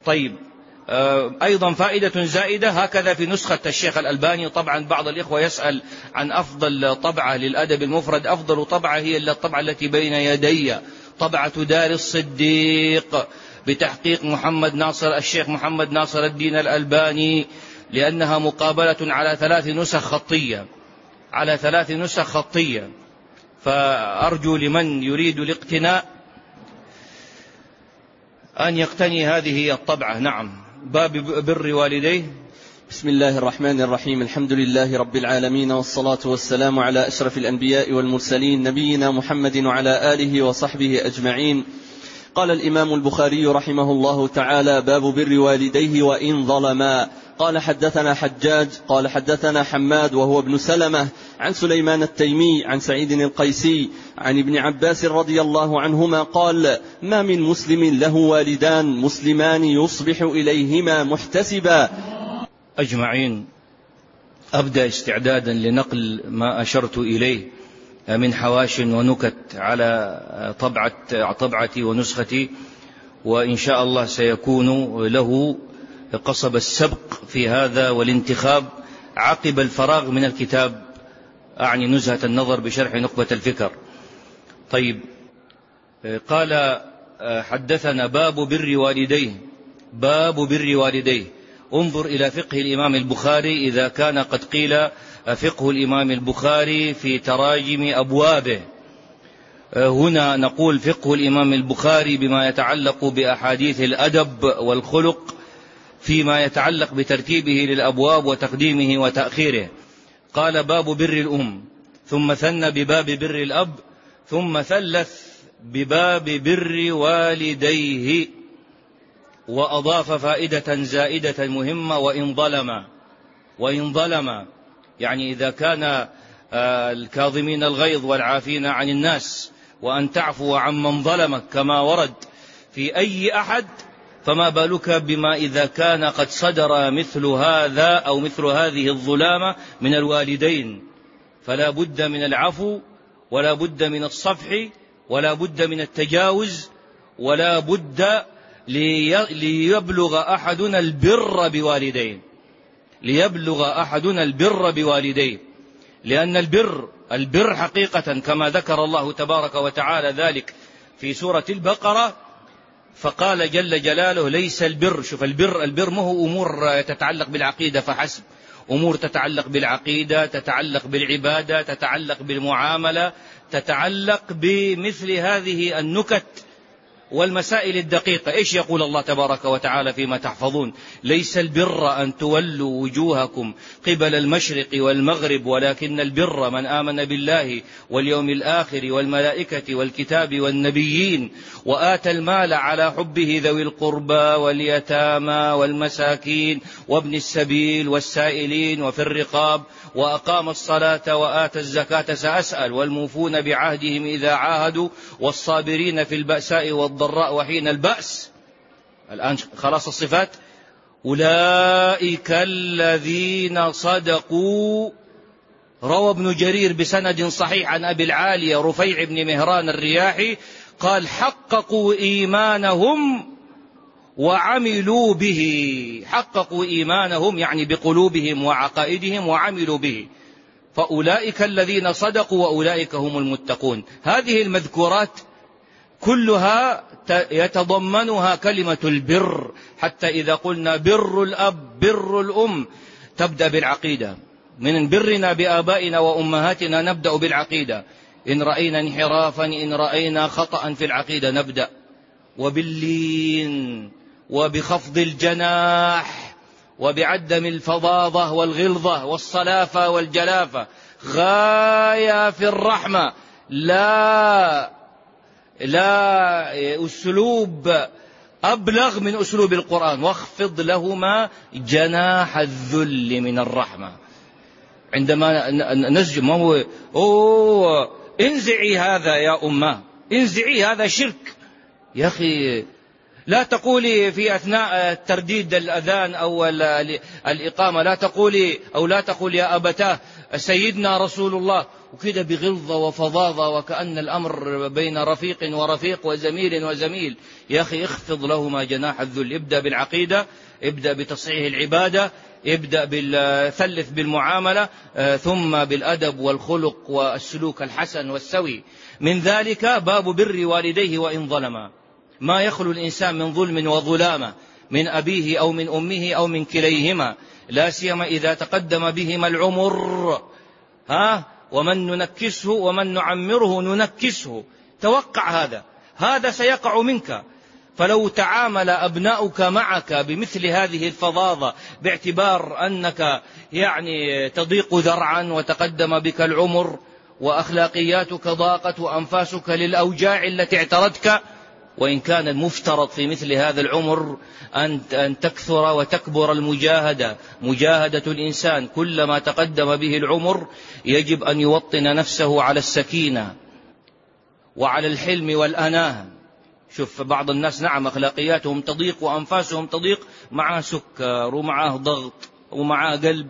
طيب، أيضا فائدة زائدة هكذا في نسخة الشيخ الألباني. طبعا بعض الإخوة يسأل عن أفضل طبعة للأدب المفرد. أفضل طبعة هي الطبعة التي بين يدي، طبعة دار الصديق بتحقيق الشيخ محمد ناصر الدين الألباني، لأنها مقابلة على 3 نسخ خطية، فأرجو لمن يريد الاقتناء أن يقتني هذه الطبعة. نعم. باب بر والديه. بسم الله الرحمن الرحيم. الحمد لله رب العالمين، والصلاة والسلام على أشرف الأنبياء والمرسلين، نبينا محمد وعلى آله وصحبه أجمعين. قال الإمام البخاري رحمه الله تعالى: باب بر والديه وإن ظلما. قال: حدثنا حجاج قال حدثنا حماد وهو ابن سلمة عن سليمان التيمي عن سعيد القيسي عن ابن عباس رضي الله عنهما قال: ما من مسلم له والدان مسلمان يصبح إليهما محتسبا. أجمعين. أبدأ استعدادا لنقل ما أشرت إليه من حواش ونكت على طبعتي ونسختي، وإن شاء الله سيكون له قصب السبق في هذا والانتخاب عقب الفراغ من الكتاب، أعني نزهة النظر بشرح نخبة الفكر. طيب، قال: حدثنا باب بر والديه. باب بر والديه. انظر إلى فقه الإمام البخاري إذا كان قد قيل فقه الإمام البخاري في تراجم أبوابه. هنا نقول فقه الإمام البخاري بما يتعلق بأحاديث الأدب والخلق، فيما يتعلق بترتيبه للأبواب وتقديمه وتأخيره. قال: باب بر الأم، ثم ثنى بباب بر الأب، ثم ثلث بباب بر والديه، وأضاف فائدة زائدة مهمة: وإن ظلم، يعني إذا كان الكاظمين الغيظ والعافين عن الناس، وأن تعفو عن من ظلمك كما ورد في أي أحد، فما بالك بما إذا كان قد صدر مثل هذا أو مثل هذه الظلامة من الوالدين. فلا بد من العفو، ولا بد من الصفح، ولا بد من التجاوز، ولا بد ليبلغ أحدنا البر بوالديه، لأن البر حقيقة كما ذكر الله تبارك وتعالى ذلك في سورة البقرة، فقال جل جلاله: ليس البر. شوف، البر ما هو أمور تتعلق بالعقيدة فحسب، أمور تتعلق بالعقيدة، تتعلق بالعبادة، تتعلق بالمعاملة، تتعلق بمثل هذه النكت والمسائل الدقيقة. إيش يقول الله تبارك وتعالى فيما تحفظون؟ ليس البر أن تولوا وجوهكم قبل المشرق والمغرب، ولكن البر من آمن بالله واليوم الآخر والملائكة والكتاب والنبيين، وآتى المال على حبه ذوي القربى واليتامى والمساكين وابن السبيل والسائلين وفي الرقاب، وأقام الصلاة وآتى الزكاة. سأسأل: والموفون بعهدهم إذا عاهدوا، والصابرين في البأساء والضراء وحين البأس. الآن خلاص الصفات. أولئك الذين صدقوا. روى ابن جرير بسند صحيح عن أبي العالية رفيع بن مهران الرياحي قال: حققوا إيمانهم وعملوا به. حققوا إيمانهم يعني بقلوبهم وعقائدهم، وعملوا به. فأولئك الذين صدقوا وأولئك هم المتقون. هذه المذكورات كلها يتضمنها كلمة البر، حتى إذا قلنا بر الأب بر الأم تبدأ بالعقيدة. من برنا بآبائنا وأمهاتنا نبدأ بالعقيدة. إن رأينا انحرافا، إن رأينا خطأ في العقيدة نبدأ، وباللين وبخفض الجناح وبعدم الفظاظة والغلظة والصلافة والجلافة، غاية في الرحمة، لا أسلوب أبلغ من أسلوب القرآن. واخفض لهما جناح الذل من الرحمة. عندما نسجد ما هو انزعي هذا يا أمه، انزعي هذا شرك. يا أخي لا تقولي في أثناء ترديد الأذان أو الإقامة لا تقولي أو لا تقول يا أبتاه سيدنا رسول الله، وكده بغلظة وفظاظة وكأن الأمر بين رفيق ورفيق وزميل وزميل. يا أخي اخفض لهما جناح الذل. ابدأ بالعقيدة، ابدأ بتصحيح العبادة، ابدأ بالثلث بالمعاملة، ثم بالأدب والخلق والسلوك الحسن والسوي. من ذلك باب بر والديه وإن ظلما. ما يخلو الإنسان من ظلم وظلامة من أبيه أو من أمه أو من كليهما، لا سيما إذا تقدم بهما العمر. ومن ننكسه ومن نعمره ننكسه. توقع هذا سيقع منك. فلو تعامل أبناؤك معك بمثل هذه الفظاظة باعتبار أنك يعني تضيق ذرعا وتقدم بك العمر وأخلاقياتك ضاقت وأنفاسك للأوجاع التي اعترتك، وإن كان المفترض في مثل هذا العمر أن تكثر وتكبر مجاهدة الإنسان. كلما تقدم به العمر يجب أن يوطن نفسه على السكينة وعلى الحلم والأناه. شوف بعض الناس نعم أخلاقياتهم تضيق وأنفاسهم تضيق، معه سكر ومعه ضغط ومعه قلب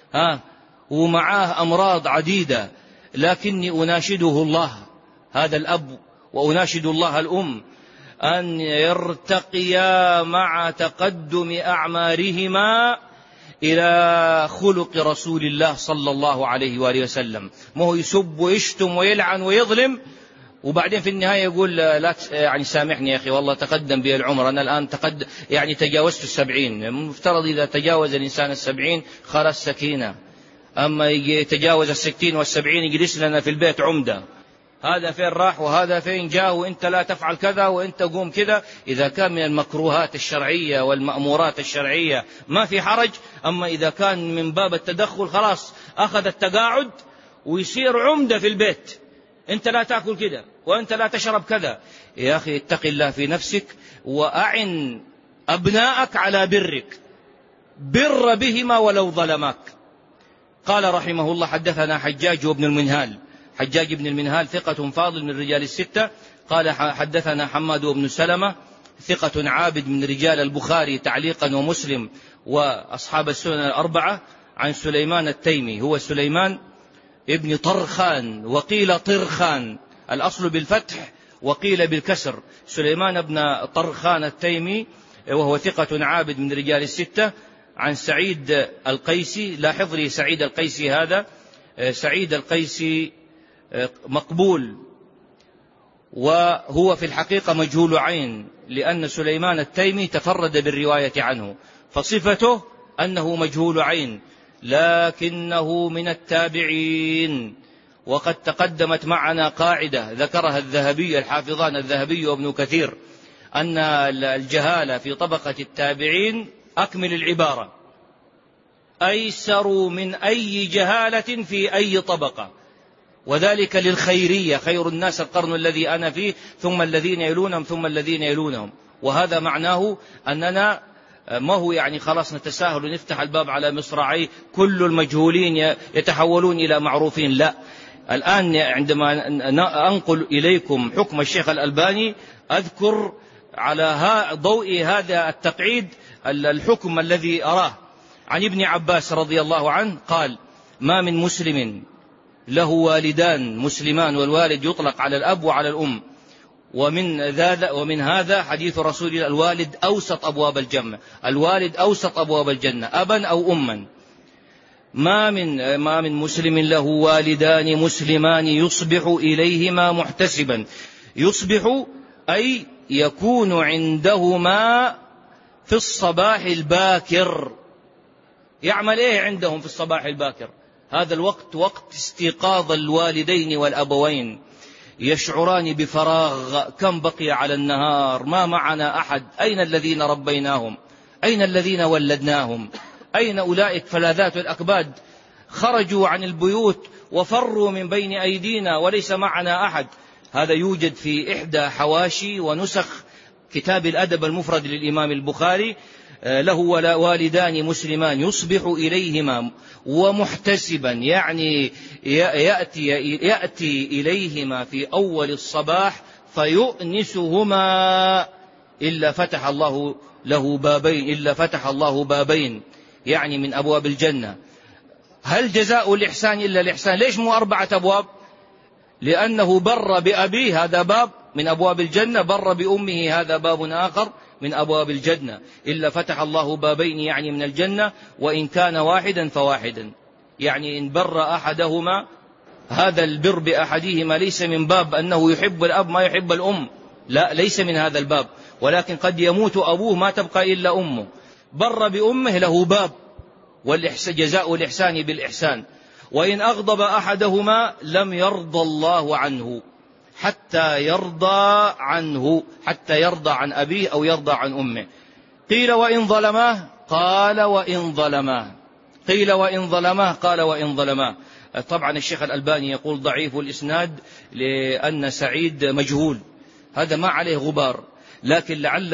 ومعه أمراض عديدة، لكني أناشده الله هذا الأب وأناشد الله الأم أن يرتقيا مع تقدم أعمارهما إلى خلق رسول الله صلى الله عليه وآله وسلم. ما هو يسب ويشتم ويلعن ويظلم وبعدين في النهاية يقول لا يعني سامحني يا أخي والله تقدم بي العمر، أنا الآن يعني تجاوزت 70. مفترض إذا تجاوز الإنسان 70 خلاص سكينة، أما يتجاوز 60 و70 يجلس لنا في البيت عمدة، هذا فين راح وهذا فين جاء وإنت لا تفعل كذا وإنت قوم كذا. إذا كان من المكروهات الشرعية والمأمورات الشرعية ما في حرج، أما إذا كان من باب التدخل خلاص أخذ التقاعد ويصير عمدة في البيت، أنت لا تأكل كذا وأنت لا تشرب كذا. يا أخي اتق الله في نفسك وأعن أبناءك على برك، بر بهما ولو ظلماك. قال رحمه الله حدثنا حجاج وابن المنهال. حجاج بن المنهال ثقة فاضل من رجال الستة. قال حدثنا حماد بن سلمة ثقة عابد من رجال البخاري تعليقا ومسلم وأصحاب السنن الأربعة. عن سليمان التيمي، هو سليمان ابن طرخان وقيل طرخان، الأصل بالفتح وقيل بالكسر. سليمان بن طرخان التيمي وهو ثقة عابد من رجال الستة. عن سعيد القيسي، لاحظ لي سعيد القيسي هذا، سعيد القيسي مقبول وهو في الحقيقة مجهول عين، لأن سليمان التيمي تفرد بالرواية عنه، فصفته أنه مجهول عين، لكنه من التابعين. وقد تقدمت معنا قاعدة ذكرها الذهبي الحافظان الذهبي وابن كثير، أن الجهالة في طبقة التابعين أكمل العبارة أيسر من أي جهالة في أي طبقة، وذلك للخيرية، خير الناس القرن الذي أنا فيه ثم الذين يلونهم ثم الذين يلونهم. وهذا معناه أننا ما هو يعني خلاص نتساهل ونفتح الباب على مصراعي كل المجهولين يتحولون إلى معروفين، لا. الآن عندما أنقل إليكم حكم الشيخ الألباني أذكر على ضوء هذا التقعيد الحكم الذي أراه. عن ابن عباس رضي الله عنه قال: ما من مسلم له والدان مسلمان، والوالد يطلق على الأب وعلى الأم، ومن هذا حديث رسول الله: الوالد أوسط أبواب الجنة، الوالد أوسط أبواب الجنة أبا أو أما. ما من مسلم له والدان مسلمان يصبح إليهما محتسبا. يصبح أي يكون عندهما في الصباح الباكر. يعمل إيه عندهم في الصباح الباكر؟ هذا الوقت وقت استيقاظ الوالدين والأبوين، يشعران بفراغ، كم بقي على النهار، ما معنا أحد، أين الذين ربيناهم، أين الذين ولدناهم، أين أولئك فلاذات الأكباد، خرجوا عن البيوت وفروا من بين أيدينا وليس معنا أحد. هذا يوجد في إحدى حواشي ونسخ كتاب الأدب المفرد للإمام البخاري. له والدان مسلمان يصبح إليهما ومحتسبا، يعني يأتي إليهما في أول الصباح فيؤنسهما، إلا فتح الله له بابين، إلا فتح الله بابين يعني من أبواب الجنة. هل جزاء الإحسان إلا الإحسان؟ ليش مو 4 أبواب؟ لأنه بر بأبيه، هذا باب من أبواب الجنة، بر بأمه هذا باب آخر من أبواب الجنة، إلا فتح الله بابين يعني من الجنة، وإن كان واحدا فواحدا، يعني إن بر أحدهما هذا البر بأحدهما ليس من باب أنه يحب الأب ما يحب الأم، لا، ليس من هذا الباب، ولكن قد يموت أبوه ما تبقى إلا أمه، بر بأمه له باب، جزاء الإحسان بالإحسان. وإن أغضب أحدهما لم يرضى الله عنه حتى يرضى عنه، حتى يرضى عن أبيه أو يرضى عن أمه. قيل وإن ظلماه، قال وإن ظلماه، قيل وإن ظلماه، قال وإن ظلماه. طبعا الشيخ الألباني يقول ضعيف الإسناد لأن سعيد مجهول، هذا ما عليه غبار، لكن لعل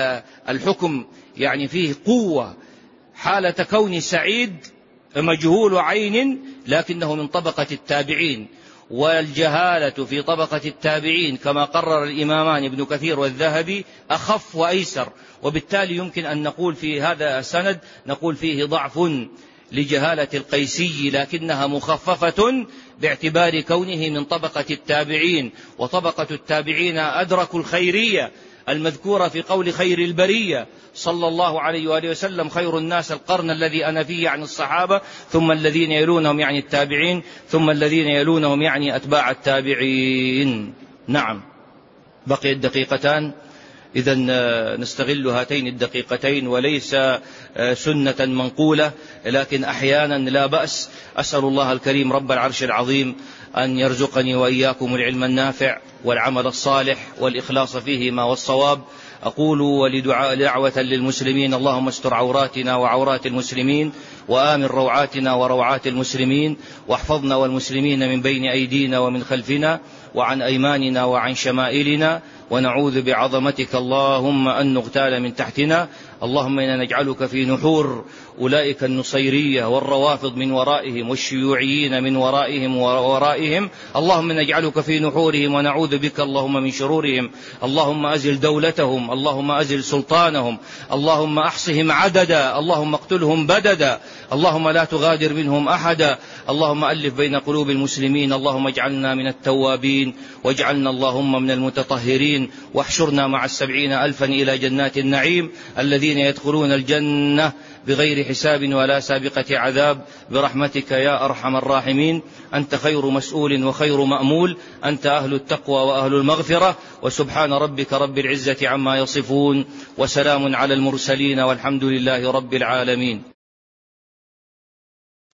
الحكم يعني فيه قوة حالة كون سعيد مجهول عين، لكنه من طبقة التابعين، والجهالة في طبقة التابعين كما قرر الإمامان ابن كثير والذهبي أخف وأيسر، وبالتالي يمكن أن نقول في هذا السند نقول فيه ضعف لجهالة القيسي، لكنها مخففة باعتبار كونه من طبقة التابعين، وطبقة التابعين أدركوا الخيرية المذكورة في قول خير البرية صلى الله عليه وآله وسلم: خير الناس القرن الذي أنا فيه، يعني الصحابة، ثم الذين يلونهم يعني التابعين، ثم الذين يلونهم يعني أتباع التابعين. نعم، بقي الدقيقتان، إذن نستغل هاتين الدقيقتين، وليس سنة منقولة، لكن أحيانا لا بأس. أسأل الله الكريم رب العرش العظيم أن يرزقني وإياكم العلم النافع والعمل الصالح والإخلاص فيهما والصواب. أقول ولدعوة للمسلمين: اللهم استر عوراتنا وعورات المسلمين، وآمن روعاتنا وروعات المسلمين، واحفظنا والمسلمين من بين أيدينا ومن خلفنا وعن أيماننا وعن شمائلنا، ونعوذ بعظمتك اللهم أن نغتال من تحتنا. اللهم إنا نجعلك في نحور أولئك النصيرية والروافض من ورائهم والشيوعيين من ورائهم اللهم نجعلك في نحورهم ونعوذ بك اللهم من شرورهم. اللهم أزل دولتهم، اللهم أزل سلطانهم، اللهم أحصهم عددا، اللهم اقتلهم بددا، اللهم لا تغادر منهم أحدا. اللهم ألف بين قلوب المسلمين، اللهم اجعلنا من التوابين، واجعلنا اللهم من المتطهرين، واحشرنا مع 70,000 إلى جنات النعيم الذين يدخلون الجنة بغير حساب ولا سابقة عذاب، برحمتك يا أرحم الراحمين. أنت خير مسؤول وخير مأمول، أنت أهل التقوى وأهل المغفرة. وسبحان ربك رب العزة عما يصفون، وسلام على المرسلين، والحمد لله رب العالمين.